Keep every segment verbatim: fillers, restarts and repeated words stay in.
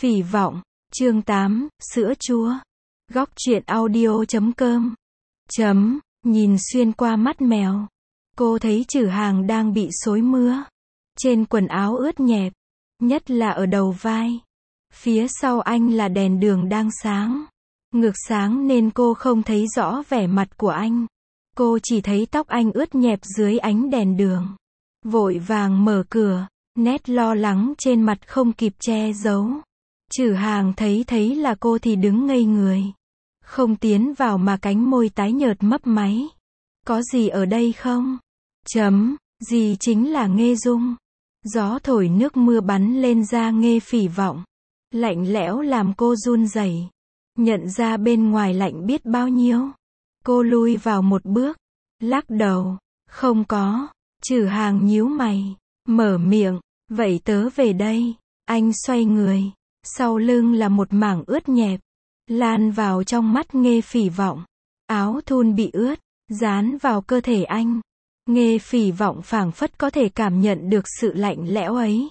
Phỉ vọng, chương tám, sữa chua. Góc truyện audio chấm com. Chấm, nhìn xuyên qua mắt mèo. Cô thấy Trử Hàng đang bị xối mưa. Trên quần áo ướt nhẹp, nhất là ở đầu vai. Phía sau anh là đèn đường đang sáng. Ngược sáng nên cô không thấy rõ vẻ mặt của anh. Cô chỉ thấy tóc anh ướt nhẹp dưới ánh đèn đường. Vội vàng mở cửa, nét lo lắng trên mặt không kịp che giấu. Trử Hàng thấy thấy là cô thì đứng ngây người. Không tiến vào mà cánh môi tái nhợt mấp máy. Có gì ở đây không? Chấm, gì chính là Nghê Dung. Gió thổi nước mưa bắn lên da Nghê Phỉ Vọng. Lạnh lẽo làm cô run rẩy. Nhận ra bên ngoài lạnh biết bao nhiêu. Cô lui vào một bước. Lắc đầu. Không có. Trử Hàng nhíu mày. Mở miệng. Vậy tớ về đây. Anh xoay người. Sau lưng là một mảng ướt nhẹp. Lan vào trong mắt Nghê Phỉ Vọng. Áo thun bị ướt. Dán vào cơ thể anh. Nghê Phỉ Vọng phảng phất có thể cảm nhận được sự lạnh lẽo ấy.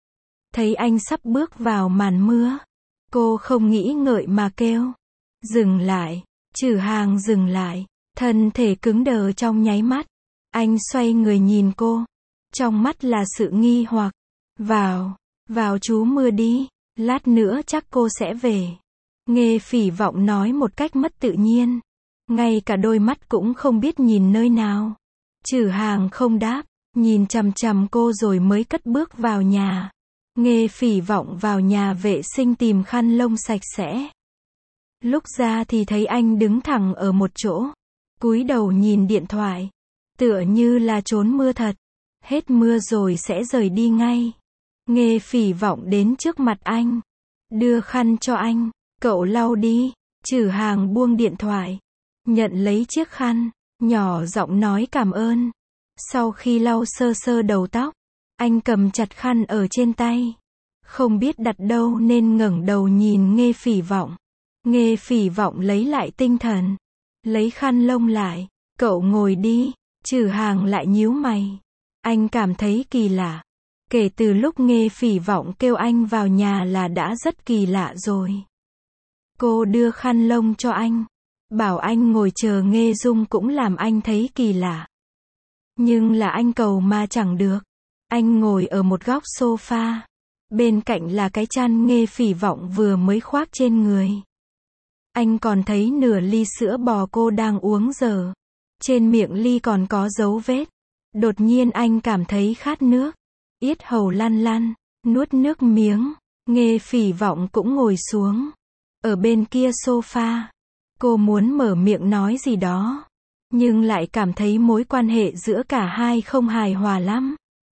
Thấy anh sắp bước vào màn mưa. Cô không nghĩ ngợi mà kêu. Dừng lại. Trử Hàng dừng lại. Thân thể cứng đờ trong nháy mắt. Anh xoay người nhìn cô. Trong mắt là sự nghi hoặc. Vào. Vào trú mưa đi. Lát nữa chắc cô sẽ về. Nghê Phỉ Vọng nói một cách mất tự nhiên. Ngay cả đôi mắt cũng không biết nhìn nơi nào. Trử Hàng không đáp. Nhìn chằm chằm cô rồi mới cất bước vào nhà. Nghê Phỉ Vọng vào nhà vệ sinh tìm khăn lông sạch sẽ. Lúc ra thì thấy anh đứng thẳng ở một chỗ. Cúi đầu nhìn điện thoại. Tựa như là trốn mưa thật. Hết mưa rồi sẽ rời đi ngay. Nghê Phỉ Vọng đến trước mặt anh. Đưa khăn cho anh. Cậu lau đi. Trử Hàng buông điện thoại. Nhận lấy chiếc khăn. Nhỏ giọng nói cảm ơn. Sau khi lau sơ sơ đầu tóc. Anh cầm chặt khăn ở trên tay. Không biết đặt đâu nên ngẩng đầu nhìn Nghê Phỉ Vọng. Nghê Phỉ Vọng lấy lại tinh thần. Lấy khăn lông lại. Cậu ngồi đi. Trử Hàng lại nhíu mày. Anh cảm thấy kỳ lạ. Kể từ lúc Nghê Phỉ Vọng kêu anh vào nhà là đã rất kỳ lạ rồi. Cô đưa khăn lông cho anh. Bảo anh ngồi chờ Nghê Dung cũng làm anh thấy kỳ lạ. Nhưng là anh cầu mà chẳng được. Anh ngồi ở một góc sofa. Bên cạnh là cái chăn Nghê Phỉ Vọng vừa mới khoác trên người. Anh còn thấy nửa ly sữa bò cô đang uống dở. Trên miệng ly còn có dấu vết. Đột nhiên anh cảm thấy khát nước. Yết hầu lăn lăn. Nuốt nước miếng. Nghê Phỉ Vọng cũng ngồi xuống. Ở bên kia sofa. Cô muốn mở miệng nói gì đó. Nhưng lại cảm thấy mối quan hệ giữa cả hai không hài hòa lắm.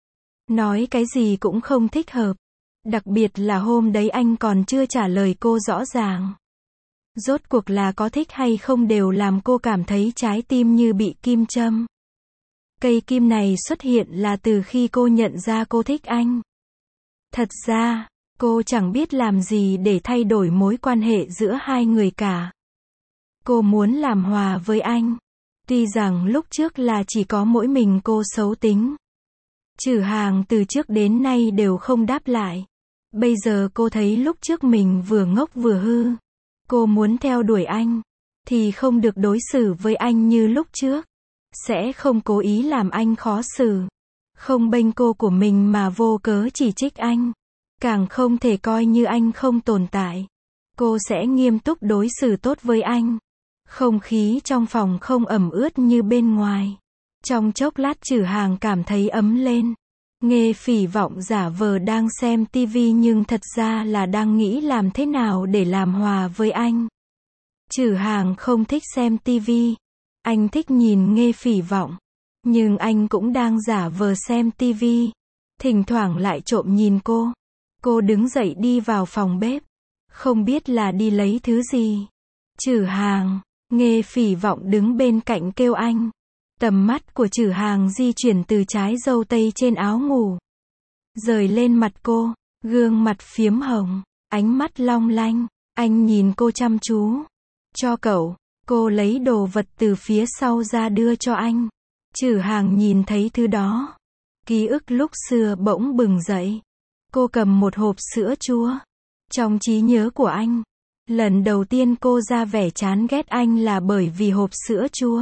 Nói cái gì cũng không thích hợp. Đặc biệt là hôm đấy anh còn chưa trả lời cô rõ ràng. Rốt cuộc là có thích hay không đều làm cô cảm thấy trái tim như bị kim châm. Cây kim này xuất hiện là từ khi cô nhận ra cô thích anh. Thật ra, cô chẳng biết làm gì để thay đổi mối quan hệ giữa hai người cả. Cô muốn làm hòa với anh. Tuy rằng lúc trước là chỉ có mỗi mình cô xấu tính. Trử Hàng từ trước đến nay đều không đáp lại. Bây giờ cô thấy lúc trước mình vừa ngốc vừa hư. Cô muốn theo đuổi anh. Thì không được đối xử với anh như lúc trước. Sẽ không cố ý làm anh khó xử. Không bênh cô của mình mà vô cớ chỉ trích anh. Càng không thể coi như anh không tồn tại. Cô sẽ nghiêm túc đối xử tốt với anh. Không khí trong phòng không ẩm ướt như bên ngoài. Trong chốc lát Trử Hàng cảm thấy ấm lên. Nghê Phỉ Vọng giả vờ đang xem tivi nhưng thật ra là đang nghĩ làm thế nào để làm hòa với anh. Trử Hàng không thích xem tivi. Anh thích nhìn Nghê Phỉ Vọng. Nhưng anh cũng đang giả vờ xem tivi. Thỉnh thoảng lại trộm nhìn cô. Cô đứng dậy đi vào phòng bếp. Không biết là đi lấy thứ gì. Trử Hàng. Nghê Phỉ Vọng đứng bên cạnh kêu anh. Tầm mắt của Trử Hàng di chuyển từ trái râu tây trên áo ngủ. Rời lên mặt cô. Gương mặt phiếm hồng. Ánh mắt long lanh. Anh nhìn cô chăm chú. Cho cậu. Cô lấy đồ vật từ phía sau ra đưa cho anh. Trử Hàng nhìn thấy thứ đó. Ký ức lúc xưa bỗng bừng dậy. Cô cầm một hộp sữa chua. Trong trí nhớ của anh, lần đầu tiên cô ra vẻ chán ghét anh là bởi vì hộp sữa chua.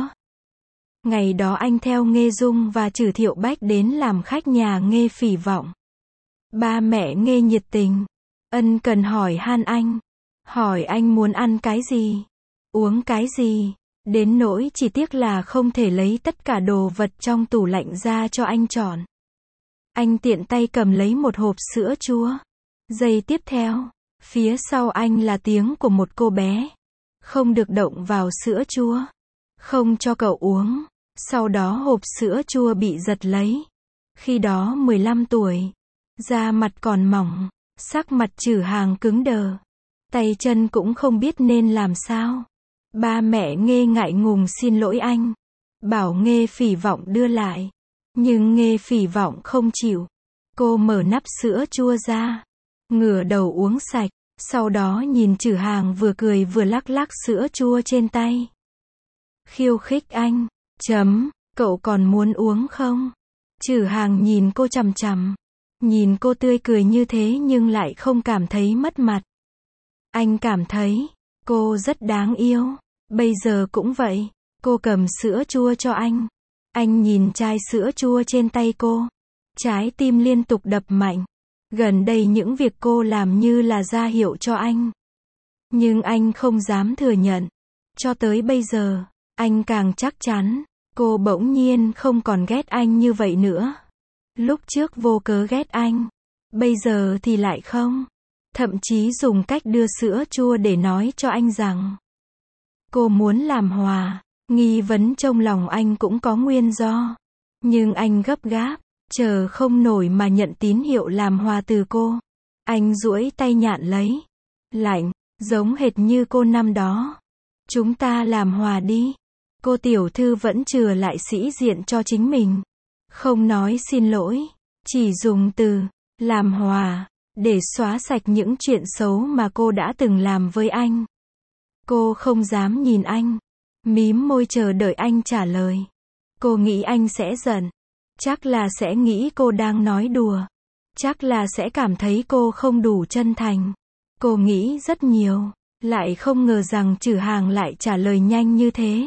Ngày đó anh theo Nghê Dung và Trử Thiệu Bách đến làm khách nhà Nghê Phỉ Vọng. Ba mẹ Nghê nhiệt tình, ân cần hỏi han anh. Hỏi anh muốn ăn cái gì, uống cái gì, đến nỗi chỉ tiếc là không thể lấy tất cả đồ vật trong tủ lạnh ra cho anh chọn. Anh tiện tay cầm lấy một hộp sữa chua. Giây tiếp theo, phía sau anh là tiếng của một cô bé. Không được động vào sữa chua. Không cho cậu uống. Sau đó hộp sữa chua bị giật lấy. Khi đó mười lăm tuổi. Da mặt còn mỏng. Sắc mặt Trử Hàng cứng đờ. Tay chân cũng không biết nên làm sao. Ba mẹ Nghê ngại ngùng xin lỗi anh. Bảo Nghê Phỉ Vọng đưa lại. Nhưng Nghê Phỉ Vọng không chịu. Cô mở nắp sữa chua ra. Ngửa đầu uống sạch. Sau đó nhìn Trử Hàng vừa cười vừa lắc lắc sữa chua trên tay. Khiêu khích anh. Chấm, cậu còn muốn uống không? Trử Hàng nhìn cô chằm chằm. Nhìn cô tươi cười như thế nhưng lại không cảm thấy mất mặt. Anh cảm thấy, cô rất đáng yêu. Bây giờ cũng vậy. Cô cầm sữa chua cho anh. Anh nhìn chai sữa chua trên tay cô. Trái tim liên tục đập mạnh. Gần đây những việc cô làm như là ra hiệu cho anh. Nhưng anh không dám thừa nhận. Cho tới bây giờ, anh càng chắc chắn, cô bỗng nhiên không còn ghét anh như vậy nữa. Lúc trước vô cớ ghét anh. Bây giờ thì lại không. Thậm chí dùng cách đưa sữa chua để nói cho anh rằng cô muốn làm hòa. Nghi vấn trong lòng anh cũng có nguyên do. Nhưng anh gấp gáp, chờ không nổi mà nhận tín hiệu làm hòa từ cô. Anh duỗi tay nhạn lấy. Lạnh, giống hệt như cô năm đó. Chúng ta làm hòa đi. Cô tiểu thư vẫn chừa lại sĩ diện cho chính mình. Không nói xin lỗi, chỉ dùng từ làm hòa để xóa sạch những chuyện xấu mà cô đã từng làm với anh. Cô không dám nhìn anh, mím môi chờ đợi anh trả lời. Cô nghĩ anh sẽ giận. Chắc là sẽ nghĩ cô đang nói đùa. Chắc là sẽ cảm thấy cô không đủ chân thành. Cô nghĩ rất nhiều, lại không ngờ rằng Trử Hàng lại trả lời nhanh như thế.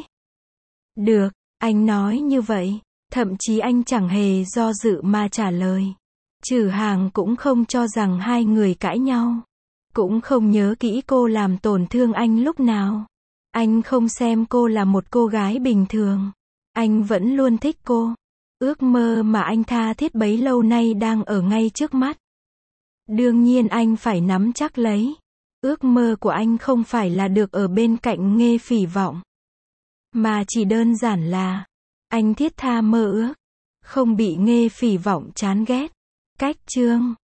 Được, anh nói như vậy. Thậm chí anh chẳng hề do dự mà trả lời. Trử Hàng cũng không cho rằng hai người cãi nhau. Cũng không nhớ kỹ cô làm tổn thương anh lúc nào. Anh không xem cô là một cô gái bình thường. Anh vẫn luôn thích cô. Ước mơ mà anh tha thiết bấy lâu nay đang ở ngay trước mắt. Đương nhiên anh phải nắm chắc lấy. Ước mơ của anh không phải là được ở bên cạnh Nghê Phỉ Vọng. Mà chỉ đơn giản là anh thiết tha mơ ước. Không bị Nghê Phỉ Vọng chán ghét. Cách chương